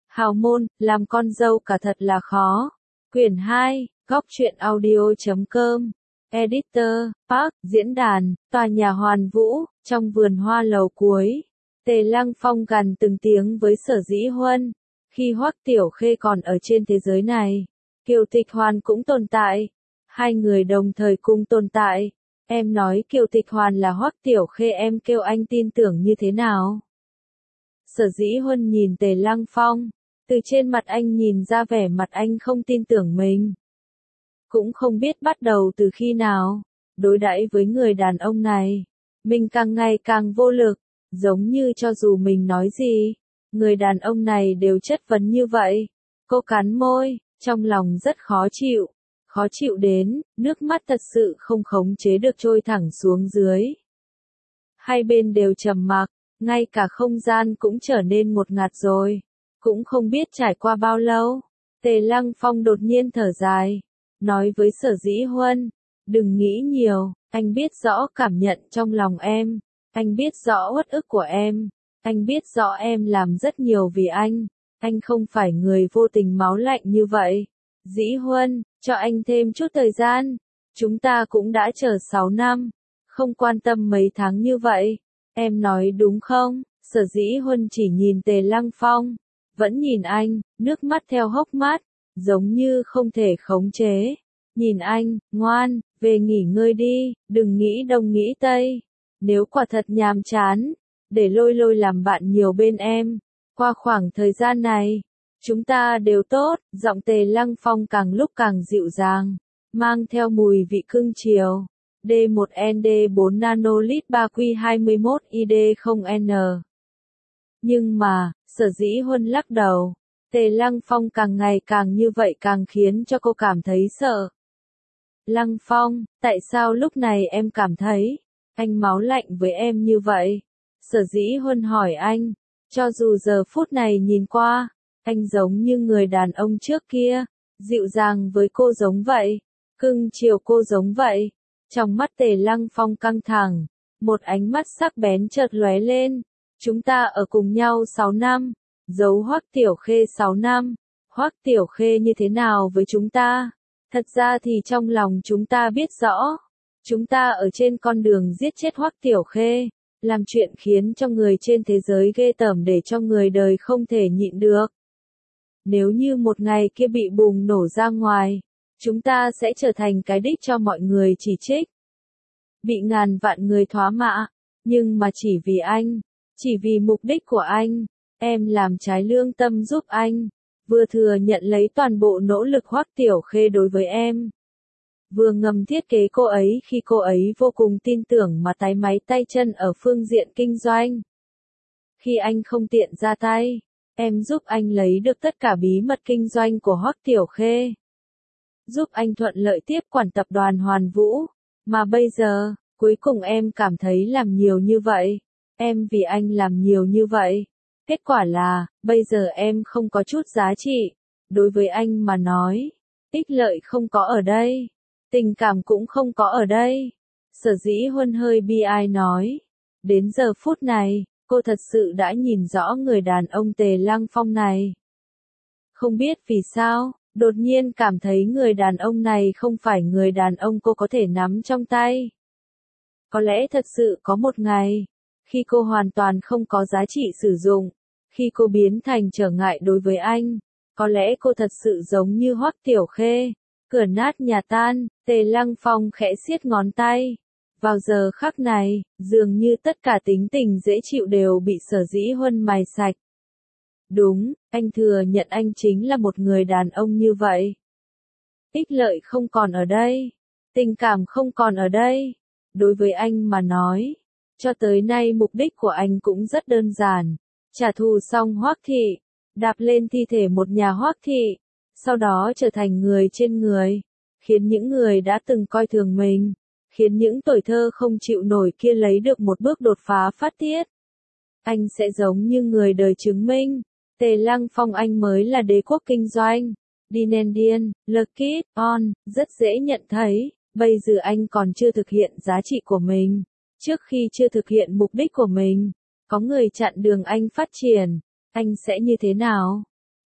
Hào môn, làm con dâu cả thật là khó. Quyển 2, góc truyện audio.com. Editor, Park, diễn đàn, tòa nhà Hoàn Vũ, trong vườn hoa lầu cuối. Tề Lăng Phong gằn từng tiếng với Sở Dĩ Huân. Khi Hoắc Tiểu Khê còn ở trên thế giới này, Kiều Tịch Hoàn cũng tồn tại. Hai người đồng thời cùng tồn tại. Em nói Kiều Tịch Hoàn là Hoắc Tiểu Khê, em kêu anh tin tưởng như thế nào? Sở Dĩ Huân nhìn Tề Lăng Phong. Từ trên mặt anh nhìn ra vẻ mặt anh không tin tưởng mình. Cũng không biết bắt đầu từ khi nào, đối đãi với người đàn ông này, mình càng ngày càng vô lực, giống như cho dù mình nói gì, người đàn ông này đều chất vấn như vậy. Cô cắn môi, trong lòng rất khó chịu đến, nước mắt thật sự không khống chế được trôi thẳng xuống dưới. Hai bên đều trầm mặc, ngay cả không gian cũng trở nên ngột ngạt rồi. Cũng không biết trải qua bao lâu, Tề Lăng Phong đột nhiên thở dài, nói với Sở Dĩ Huân, đừng nghĩ nhiều, anh biết rõ cảm nhận trong lòng em, anh biết rõ uất ức của em, anh biết rõ em làm rất nhiều vì anh không phải người vô tình máu lạnh như vậy. Dĩ Huân, cho anh thêm chút thời gian, chúng ta cũng đã chờ 6 năm, không quan tâm mấy tháng như vậy, em nói đúng không? Sở Dĩ Huân chỉ nhìn Tề Lăng Phong. Vẫn nhìn anh, nước mắt theo hốc mắt, giống như không thể khống chế. Nhìn anh, ngoan, về nghỉ ngơi đi, đừng nghĩ đông nghĩ tây. Nếu quả thật nhàm chán, để lôi lôi làm bạn nhiều bên em. Qua khoảng thời gian này, chúng ta đều tốt. Giọng Tề Lăng Phong càng lúc càng dịu dàng, mang theo mùi vị cưng chiều. D1ND4 nanolit 3Q21ID0N. Nhưng mà, Sở Dĩ Huân lắc đầu. Tề Lăng Phong càng ngày càng như vậy càng khiến cho cô cảm thấy sợ. Lăng Phong, tại sao lúc này em cảm thấy anh máu lạnh với em như vậy? Sở Dĩ Huân hỏi anh. Cho dù giờ phút này nhìn qua, anh giống như người đàn ông trước kia, dịu dàng với cô giống vậy, cưng chiều cô giống vậy. Trong mắt Tề Lăng Phong căng thẳng, một ánh mắt sắc bén chợt lóe lên. Chúng ta ở cùng nhau 6 năm, giấu Hoắc Tiểu Khê 6 năm, Hoắc Tiểu Khê như thế nào với chúng ta? Thật ra thì trong lòng chúng ta biết rõ, chúng ta ở trên con đường giết chết Hoắc Tiểu Khê, làm chuyện khiến cho người trên thế giới ghê tởm để cho người đời không thể nhịn được. Nếu như một ngày kia bị bùng nổ ra ngoài, chúng ta sẽ trở thành cái đích cho mọi người chỉ trích. Bị ngàn vạn người thoá mạ, nhưng mà chỉ vì anh. Chỉ vì mục đích của anh, em làm trái lương tâm giúp anh, vừa thừa nhận lấy toàn bộ nỗ lực Hoắc Tiểu Khê đối với em. Vừa ngầm thiết kế cô ấy khi cô ấy vô cùng tin tưởng mà tái máy tay chân ở phương diện kinh doanh. Khi anh không tiện ra tay, em giúp anh lấy được tất cả bí mật kinh doanh của Hoắc Tiểu Khê. Giúp anh thuận lợi tiếp quản tập đoàn Hoàn Vũ, mà bây giờ, cuối cùng em cảm thấy làm nhiều như vậy. Em vì anh làm nhiều như vậy. Kết quả là, bây giờ em không có chút giá trị. Đối với anh mà nói, ích lợi không có ở đây. Tình cảm cũng không có ở đây. Sở Dĩ Huân hơi bi ai nói. Đến giờ phút này, cô thật sự đã nhìn rõ người đàn ông Tề Lăng Phong này. Không biết vì sao, đột nhiên cảm thấy người đàn ông này không phải người đàn ông cô có thể nắm trong tay. Có lẽ thật sự có một ngày, khi cô hoàn toàn không có giá trị sử dụng, khi cô biến thành trở ngại đối với anh, có lẽ cô thật sự giống như Hoắc Tiểu Khê, cửa nát nhà tan. Tề Lăng Phong khẽ siết ngón tay. Vào giờ khắc này, dường như tất cả tính tình dễ chịu đều bị Sở Dĩ Huân mài sạch. Đúng, anh thừa nhận anh chính là một người đàn ông như vậy. Ích lợi không còn ở đây, tình cảm không còn ở đây. Đối với anh mà nói, cho tới nay mục đích của anh cũng rất đơn giản, trả thù xong Hoắc thị, đạp lên thi thể một nhà Hoắc thị, sau đó trở thành người trên người, khiến những người đã từng coi thường mình, khiến những tuổi thơ không chịu nổi kia lấy được một bước đột phá phát tiết. Anh sẽ giống như người đời chứng minh, Tề Lăng Phong anh mới là đế quốc kinh doanh. Dinendian, Lucky, On, rất dễ nhận thấy, bây giờ anh còn chưa thực hiện giá trị của mình. Trước khi chưa thực hiện mục đích của mình, có người chặn đường anh phát triển, anh sẽ như thế nào?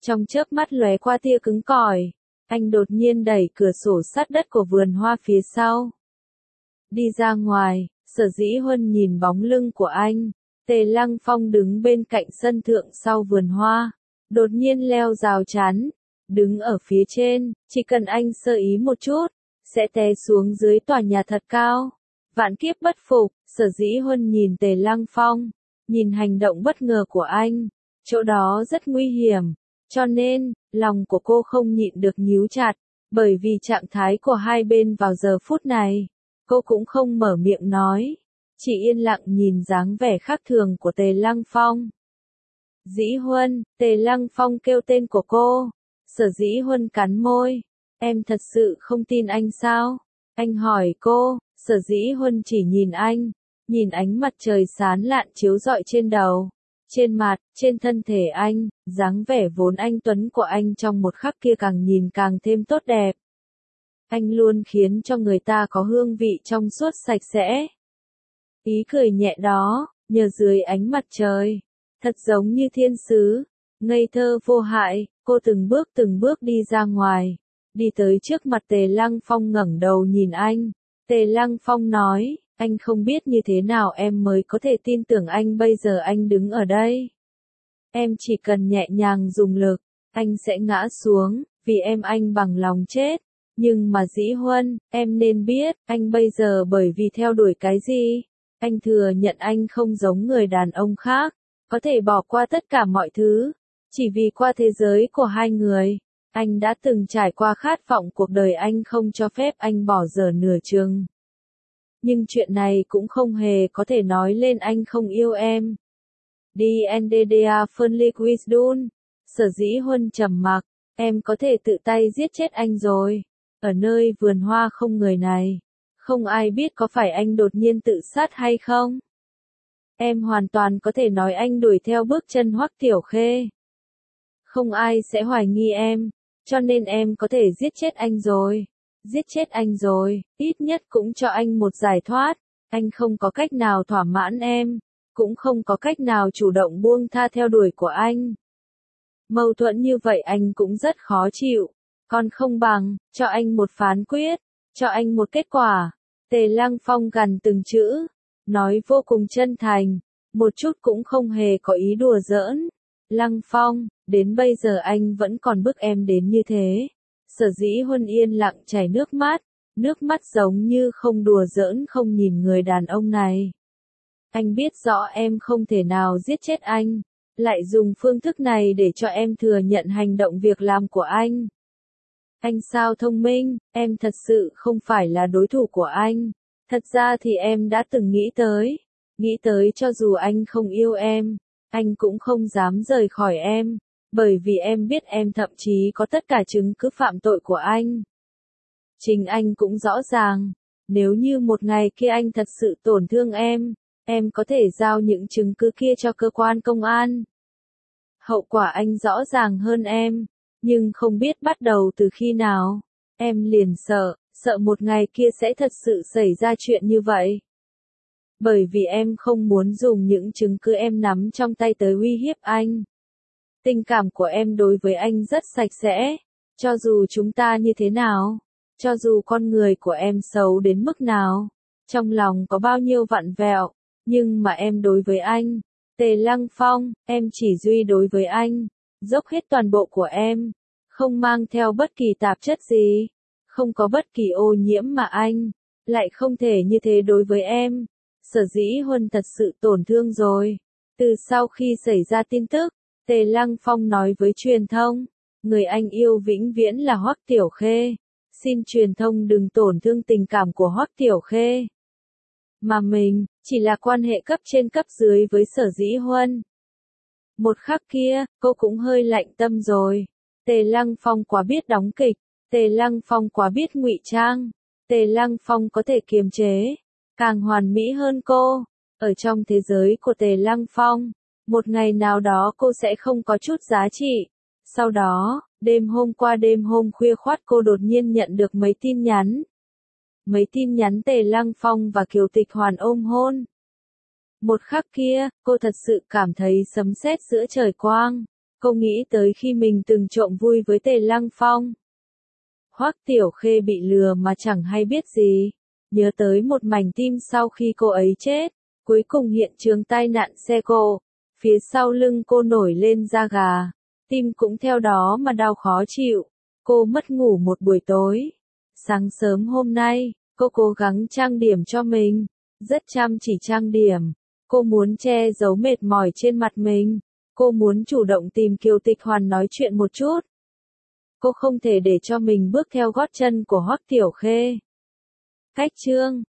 Trong chớp mắt lóe qua tia cứng cỏi, anh đột nhiên đẩy cửa sổ sát đất của vườn hoa phía sau. Đi ra ngoài, Sở Dĩ Huân nhìn bóng lưng của anh. Tề Lăng Phong đứng bên cạnh sân thượng sau vườn hoa, đột nhiên leo rào chắn, đứng ở phía trên, chỉ cần anh sơ ý một chút, sẽ té xuống dưới tòa nhà thật cao. Vạn kiếp bất phục, Sở Dĩ Huân nhìn Tề Lăng Phong, nhìn hành động bất ngờ của anh, chỗ đó rất nguy hiểm, cho nên, lòng của cô không nhịn được nhíu chặt, bởi vì trạng thái của hai bên vào giờ phút này, cô cũng không mở miệng nói, chỉ yên lặng nhìn dáng vẻ khác thường của Tề Lăng Phong. Dĩ Huân, Tề Lăng Phong kêu tên của cô. Sở Dĩ Huân cắn môi. Em thật sự không tin anh sao? Anh hỏi cô. Sở Dĩ Huân chỉ nhìn anh, nhìn ánh mặt trời sáng lạn chiếu rọi trên đầu, trên mặt, trên thân thể anh, dáng vẻ vốn anh tuấn của anh trong một khắc kia càng nhìn càng thêm tốt đẹp. Anh luôn khiến cho người ta có hương vị trong suốt sạch sẽ. Ý cười nhẹ đó, nhờ dưới ánh mặt trời, thật giống như thiên sứ, ngây thơ vô hại, cô từng bước đi ra ngoài, đi tới trước mặt Tề Lăng Phong ngẩng đầu nhìn anh. Tề Lăng Phong nói, anh không biết như thế nào em mới có thể tin tưởng anh bây giờ anh đứng ở đây. Em chỉ cần nhẹ nhàng dùng lực, anh sẽ ngã xuống, vì em anh bằng lòng chết. Nhưng mà Dĩ Huân, em nên biết, anh bây giờ bởi vì theo đuổi cái gì? Anh thừa nhận anh không giống người đàn ông khác, có thể bỏ qua tất cả mọi thứ, chỉ vì qua thế giới của hai người. Anh đã từng trải qua khát vọng cuộc đời anh không cho phép anh bỏ dở nửa chừng. Nhưng chuyện này cũng không hề có thể nói lên anh không yêu em. DNDDA Phân Wisdun. Sở Dĩ Huân trầm mặc, em có thể tự tay giết chết anh rồi. Ở nơi vườn hoa không người này, không ai biết có phải anh đột nhiên tự sát hay không. Em hoàn toàn có thể nói anh đuổi theo bước chân Hoắc Tiểu Khê. Không ai sẽ hoài nghi em, cho nên em có thể giết chết anh rồi. Giết chết anh rồi, ít nhất cũng cho anh một giải thoát. Anh không có cách nào thỏa mãn em, cũng không có cách nào chủ động buông tha theo đuổi của anh. Mâu thuẫn như vậy anh cũng rất khó chịu. Còn không bằng, cho anh một phán quyết, cho anh một kết quả. Tề Lăng Phong gằn từng chữ, nói vô cùng chân thành, một chút cũng không hề có ý đùa giỡn. Lăng Phong, đến bây giờ anh vẫn còn bức em đến như thế. Sở Dĩ Huân yên lặng chảy nước mắt giống như không đùa giỡn không nhìn người đàn ông này. Anh biết rõ em không thể nào giết chết anh, lại dùng phương thức này để cho em thừa nhận hành động việc làm của anh. Anh sao thông minh, em thật sự không phải là đối thủ của anh. Thật ra thì em đã từng nghĩ tới cho dù anh không yêu em, anh cũng không dám rời khỏi em, bởi vì em biết em thậm chí có tất cả chứng cứ phạm tội của anh. Chính anh cũng rõ ràng, nếu như một ngày kia anh thật sự tổn thương em có thể giao những chứng cứ kia cho cơ quan công an. Hậu quả anh rõ ràng hơn em, nhưng không biết bắt đầu từ khi nào, em liền sợ một ngày kia sẽ thật sự xảy ra chuyện như vậy. Bởi vì em không muốn dùng những chứng cứ em nắm trong tay tới uy hiếp anh. Tình cảm của em đối với anh rất sạch sẽ, cho dù chúng ta như thế nào, cho dù con người của em xấu đến mức nào, trong lòng có bao nhiêu vặn vẹo, nhưng mà em đối với anh, Tề Lăng Phong, em chỉ duy đối với anh, dốc hết toàn bộ của em, không mang theo bất kỳ tạp chất gì, không có bất kỳ ô nhiễm mà anh lại không thể như thế đối với em. Sở Dĩ Huân thật sự tổn thương rồi. Từ sau khi xảy ra tin tức, Tề Lăng Phong nói với truyền thông, người anh yêu vĩnh viễn là Hoắc Tiểu Khê. Xin truyền thông đừng tổn thương tình cảm của Hoắc Tiểu Khê. Mà mình, chỉ là quan hệ cấp trên cấp dưới với Sở Dĩ Huân. Một khắc kia, cô cũng hơi lạnh tâm rồi. Tề Lăng Phong quá biết đóng kịch, Tề Lăng Phong quá biết ngụy trang, Tề Lăng Phong có thể kiềm chế, càng hoàn mỹ hơn cô. Ở trong thế giới của Tề Lăng Phong, một ngày nào đó cô sẽ không có chút giá trị. Sau đó, đêm hôm khuya khoắt cô đột nhiên nhận được mấy tin nhắn. Mấy tin nhắn Tề Lăng Phong và Kiều Tịch Hoàn ôm hôn. Một khắc kia, cô thật sự cảm thấy sấm sét giữa trời quang. Cô nghĩ tới khi mình từng trộm vui với Tề Lăng Phong. Hoắc Tiểu Khê bị lừa mà chẳng hay biết gì. Nhớ tới một mảnh tim sau khi cô ấy chết. Cuối cùng hiện trường tai nạn xe cộ. Phía sau lưng cô nổi lên da gà. Tim cũng theo đó mà đau khó chịu. Cô mất ngủ một buổi tối. Sáng sớm hôm nay, cô cố gắng trang điểm cho mình. Rất chăm chỉ trang điểm. Cô muốn che giấu mệt mỏi trên mặt mình. Cô muốn chủ động tìm Kiều Tịch Hoàn nói chuyện một chút. Cô không thể để cho mình bước theo gót chân của Hoắc Tiểu Khê. Cách chương